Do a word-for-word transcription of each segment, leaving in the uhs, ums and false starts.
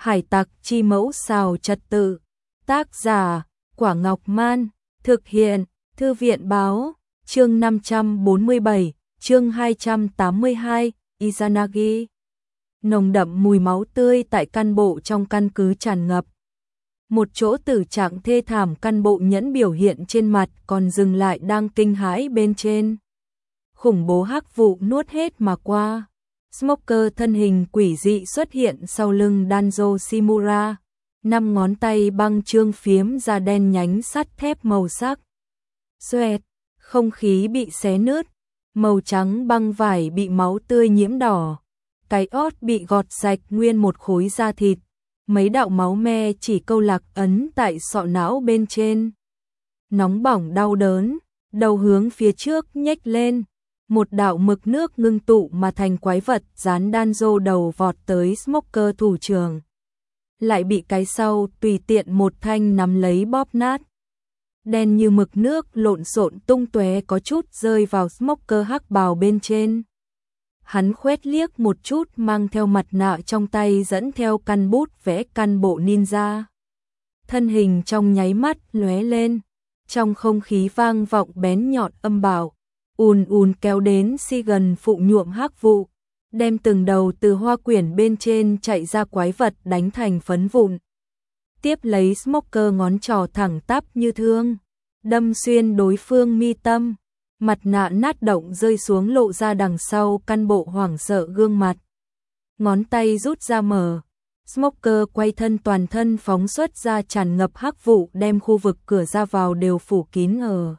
Hải tặc chi mẫu xào trật tự. Tác giả, Quả Ngọc Man. Thực hiện, Thư viện Báo. Chương năm trăm bốn mươi bảy, chương hai trăm tám mươi hai, Izanagi. Nồng đậm mùi máu tươi tại căn bộ trong căn cứ tràn ngập. Một chỗ tử trạng thê thảm, căn bộ nhẫn biểu hiện trên mặt còn dừng lại đang kinh hãi bên trên. Khủng bố hắc vụ nuốt hết mà qua. Smoker thân hình quỷ dị xuất hiện sau lưng Danzo Shimura, năm ngón tay băng trương phiếm ra đen nhánh sắt thép màu sắc. Xoẹt, không khí bị xé nứt, màu trắng băng vải bị máu tươi nhiễm đỏ, cái ót bị gọt sạch nguyên một khối da thịt, mấy đạo máu me chỉ câu lạc ấn tại sọ não bên trên. Nóng bỏng đau đớn, đầu hướng phía trước nhếch lên. Một đạo mực nước ngưng tụ mà thành quái vật dán Danzo đầu vọt tới Smoker thủ trưởng. Lại bị cái sau tùy tiện một thanh nắm lấy bóp nát. Đen như mực nước lộn xộn tung tóe có chút rơi vào Smoker hắc bào bên trên. Hắn khoét liếc một chút mang theo mặt nạ trong tay dẫn theo căn bút vẽ căn bộ ninja. Thân hình trong nháy mắt lóe lên, trong không khí vang vọng bén nhọn âm bảo. Ùn ùn kéo đến si gần phụ nhuộm hắc vụ, đem từng đầu từ hoa quyển bên trên chạy ra quái vật đánh thành phấn vụn. Tiếp lấy Smoker ngón trỏ thẳng tắp như thương, đâm xuyên đối phương mi tâm, mặt nạ nát động rơi xuống lộ ra đằng sau căn bộ hoảng sợ gương mặt. Ngón tay rút ra mở, Smoker quay thân toàn thân phóng xuất ra tràn ngập hắc vụ đem khu vực cửa ra vào đều phủ kín ở.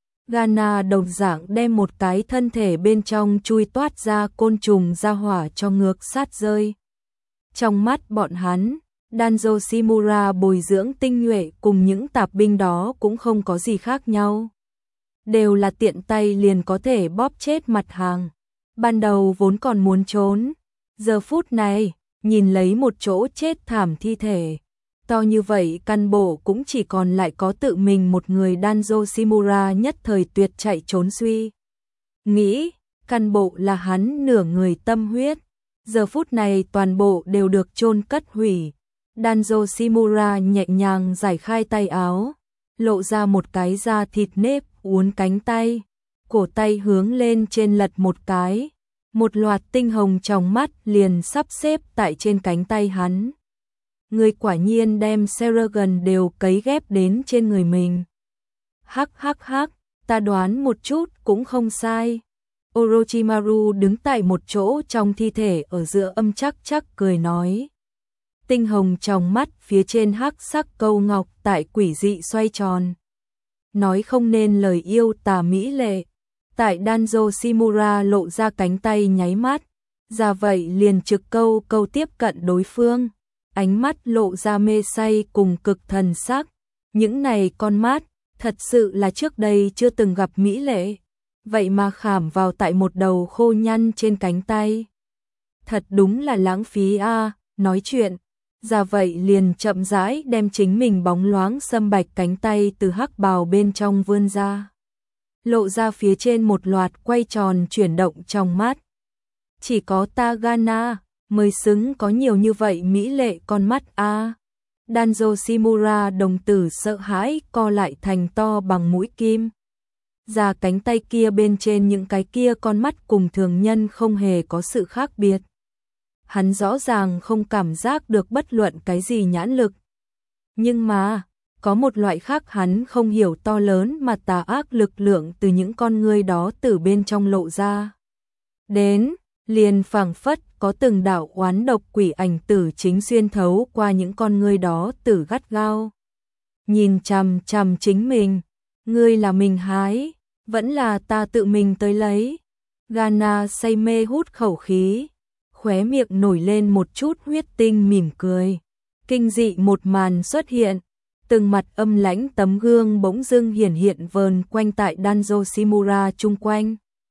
Ghana đồng dạng đem một cái thân thể bên trong chui toát ra côn trùng ra hỏa cho ngược sát rơi. Trong mắt bọn hắn, Danzo Shimura bồi dưỡng tinh nhuệ cùng những tạp binh đó cũng không có gì khác nhau. Đều là tiện tay liền có thể bóp chết mặt hàng. Ban đầu vốn còn muốn trốn. Giờ phút này, nhìn lấy một chỗ chết thảm thi thể. To như vậy căn bộ cũng chỉ còn lại có tự mình một người. Danzo Shimura nhất thời tuyệt chạy trốn suy. Nghĩ, căn bộ là hắn nửa người tâm huyết. Giờ phút này toàn bộ đều được chôn cất hủy. Danzo Shimura nhẹ nhàng giải khai tay áo, lộ ra một cái da thịt nếp uốn cánh tay. Cổ tay hướng lên trên lật một cái. Một loạt tinh hồng trong mắt liền sắp xếp tại trên cánh tay hắn. Người quả nhiên đem Seragon đều cấy ghép đến trên người mình. Hắc hắc hắc, ta đoán một chút cũng không sai. Orochimaru đứng tại một chỗ trong thi thể ở giữa âm chắc chắc cười nói. Tinh hồng trong mắt phía trên hắc sắc câu ngọc tại quỷ dị xoay tròn. Nói không nên lời yêu tà mỹ lệ. Tại Danzo Shimura lộ ra cánh tay nháy mắt. Ra vậy liền trực câu câu tiếp cận đối phương. Ánh mắt lộ ra mê say cùng cực thần sắc. Những này con mắt, thật sự là trước đây chưa từng gặp mỹ lệ. Vậy mà khảm vào tại một đầu khô nhăn trên cánh tay. Thật đúng là lãng phí a. À, nói chuyện. Ra vậy liền chậm rãi đem chính mình bóng loáng sâm bạch cánh tay từ hắc bào bên trong vươn ra. Lộ ra phía trên một loạt quay tròn chuyển động trong mắt. Chỉ có ta Ghana mới xứng có nhiều như vậy mỹ lệ con mắt a. À. Danzo Shimura đồng tử sợ hãi co lại thành to bằng mũi kim. Ra cánh tay kia bên trên những cái kia con mắt cùng thường nhân không hề có sự khác biệt. Hắn rõ ràng không cảm giác được bất luận cái gì nhãn lực. Nhưng mà, có một loại khác hắn không hiểu to lớn mà tà ác lực lượng từ những con ngươi đó từ bên trong lộ ra. Đến, liền phảng phất có từng đạo oán độc quỷ ảnh tử chính xuyên thấu qua những con ngươi đó tử gắt gao. Nhìn chằm chằm chính mình, ngươi là mình hái, vẫn là ta tự mình tới lấy. Ghana say mê hút khẩu khí, khóe miệng nổi lên một chút huyết tinh mỉm cười. Kinh dị một màn xuất hiện, từng mặt âm lãnh tấm gương bỗng dưng hiển hiện vờn quanh tại Danzo Shimura chung quanh.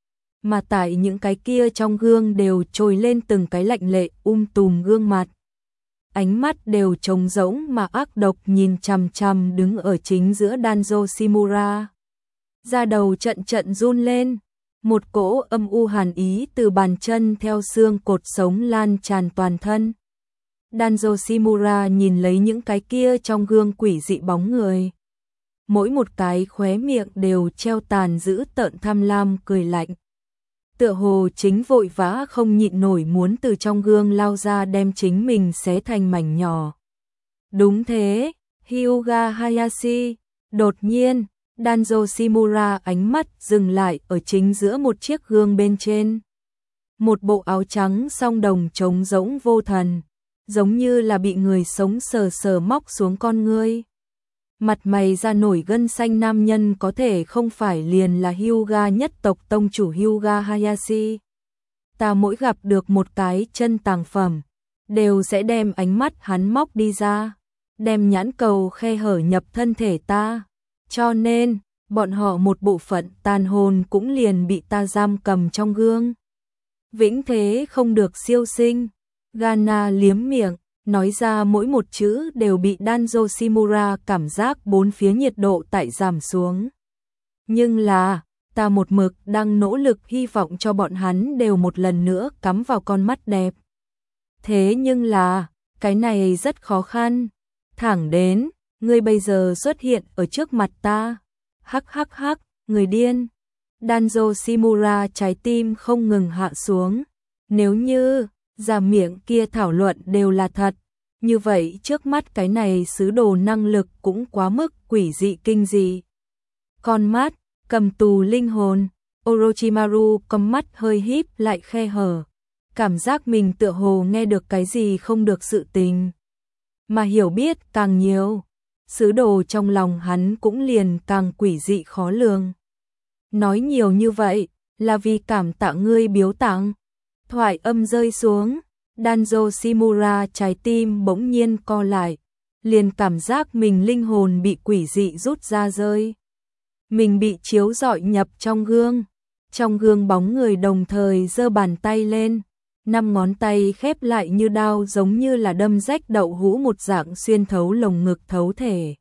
Mà tại những cái kia trong gương đều trồi lên từng cái lạnh lệ um tùm gương mặt. Ánh mắt đều trống rỗng mà ác độc nhìn chằm chằm đứng ở chính giữa Danzo Shimura. Da đầu trận trận run lên, một cỗ âm u hàn ý từ bàn chân theo xương cột sống lan tràn toàn thân. Danzo Shimura nhìn lấy những cái kia trong gương quỷ dị bóng người. Mỗi một cái khóe miệng đều treo tàn dữ tợn tham lam cười lạnh. Tựa hồ chính vội vã không nhịn nổi muốn từ trong gương lao ra đem chính mình xé thành mảnh nhỏ. Đúng thế, Hyuga Hayashi. Đột nhiên, Danzo Shimura ánh mắt dừng lại ở chính giữa một chiếc gương bên trên. Một bộ áo trắng song đồng trống rỗng vô thần, giống như là bị người sống sờ sờ móc xuống con ngươi. Mặt mày ra nổi gân xanh nam nhân có thể không phải liền là Hyuga nhất tộc tông chủ Hyuga Hayashi. Ta mỗi gặp được một cái chân tàng phẩm, đều sẽ đem ánh mắt hắn móc đi ra, đem nhãn cầu khe hở nhập thân thể ta. Cho nên, bọn họ một bộ phận tàn hồn cũng liền bị ta giam cầm trong gương. Vĩnh thế không được siêu sinh. Gana liếm miệng, nói ra mỗi một chữ đều bị Danzo Shimura cảm giác bốn phía nhiệt độ tại giảm xuống. Nhưng là, ta một mực đang nỗ lực hy vọng cho bọn hắn đều một lần nữa cắm vào con mắt đẹp. Thế nhưng là, cái này rất khó khăn. Thẳng đến, ngươi bây giờ xuất hiện ở trước mặt ta. Hắc hắc hắc, người điên. Danzo Shimura trái tim không ngừng hạ xuống. Nếu như ra miệng kia thảo luận đều là thật, như vậy trước mắt cái này sứ đồ năng lực cũng quá mức quỷ dị kinh dị. Con mắt, cầm tù linh hồn, Orochimaru con mắt hơi híp lại khe hở, cảm giác mình tựa hồ nghe được cái gì không được sự tình. Mà hiểu biết càng nhiều, sứ đồ trong lòng hắn cũng liền càng quỷ dị khó lường. Nói nhiều như vậy, là vì cảm tạ ngươi biếu tặng. Thoại âm rơi xuống, Danzo Shimura trái tim bỗng nhiên co lại, liền cảm giác mình linh hồn bị quỷ dị rút ra rơi. Mình bị chiếu rọi nhập trong gương, trong gương bóng người đồng thời giơ bàn tay lên, năm ngón tay khép lại như đao giống như là đâm rách đậu hũ một dạng xuyên thấu lồng ngực thấu thể.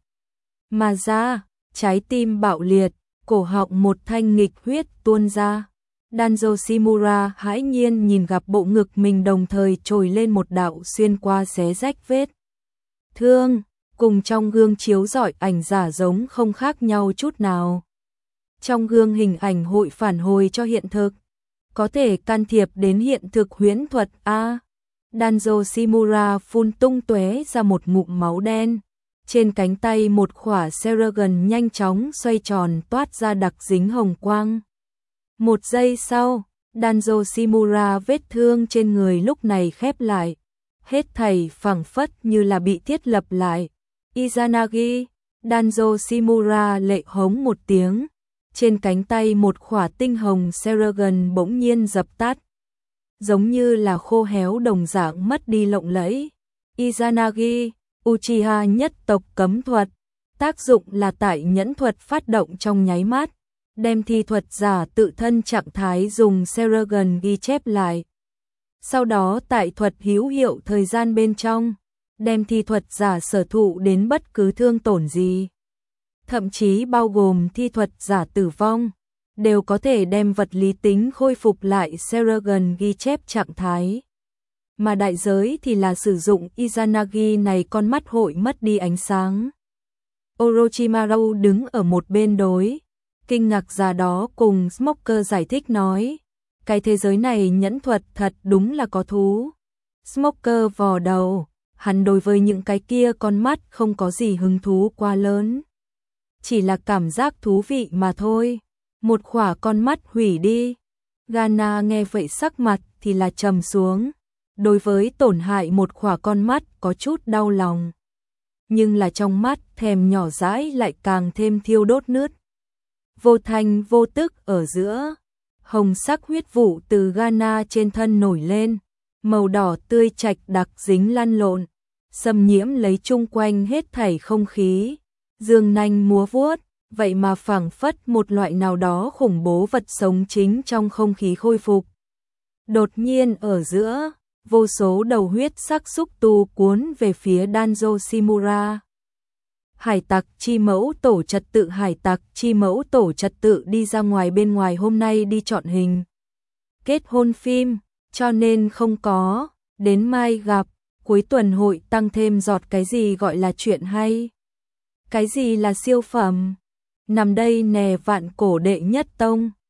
Mà ra, trái tim bạo liệt, cổ họng một thanh nghịch huyết tuôn ra. Danzo Shimura hãi nhiên nhìn gặp bộ ngực mình đồng thời trồi lên một đạo xuyên qua xé rách vết thương, cùng trong gương chiếu rọi ảnh giả giống không khác nhau chút nào. Trong gương hình ảnh hội phản hồi cho hiện thực, có thể can thiệp đến hiện thực huyễn thuật a. Danzo Shimura phun tung tóe ra một ngụm máu đen, trên cánh tay một khỏa Seragon nhanh chóng xoay tròn toát ra đặc dính hồng quang. Một giây sau, Danzo Shimura vết thương trên người lúc này khép lại, hết thảy phẳng phất như là bị thiết lập lại. Izanagi, Danzo Shimura lệ hống một tiếng, trên cánh tay một khỏa tinh hồng Seragon bỗng nhiên dập tắt, giống như là khô héo đồng dạng mất đi lộng lẫy. Izanagi, Uchiha nhất tộc cấm thuật, tác dụng là tại nhẫn thuật phát động trong nháy mắt, đem thi thuật giả tự thân trạng thái dùng Seragon ghi chép lại. Sau đó tại thuật hữu hiệu thời gian bên trong, đem thi thuật giả sở thụ đến bất cứ thương tổn gì, thậm chí bao gồm thi thuật giả tử vong, đều có thể đem vật lý tính khôi phục lại Seragon ghi chép trạng thái. Mà đại giới thì là sử dụng Izanagi này con mắt hội mất đi ánh sáng. Orochimaru đứng ở một bên đối kinh ngạc ra đó cùng Smoker giải thích nói, cái thế giới này nhẫn thuật thật đúng là có thú. Smoker vò đầu, hắn đối với những cái kia con mắt không có gì hứng thú quá lớn, chỉ là cảm giác thú vị mà thôi. Một khỏa con mắt hủy đi. Gana nghe vậy sắc mặt thì là trầm xuống, đối với tổn hại một khỏa con mắt có chút đau lòng, nhưng là trong mắt thèm nhỏ dãi lại càng thêm thiêu đốt nứt. Vô thanh vô tức ở giữa, hồng sắc huyết vụ từ Gana trên thân nổi lên, màu đỏ tươi trạch đặc dính lăn lộn, xâm nhiễm lấy chung quanh hết thảy không khí, dương nanh múa vuốt, vậy mà phảng phất một loại nào đó khủng bố vật sống chính trong không khí khôi phục. Đột nhiên ở giữa, vô số đầu huyết sắc xúc tu cuốn về phía Danzo Shimura. Hải tặc chi mẫu tổ trật tự, hải tặc chi mẫu tổ trật tự đi ra ngoài, bên ngoài hôm nay đi chọn hình kết hôn phim, cho nên không có, đến mai gặp. cuối tuần hội tăng thêm giọt cái gì gọi là chuyện hay? Cái gì là siêu phẩm? Nằm đây nè vạn cổ đệ nhất tông.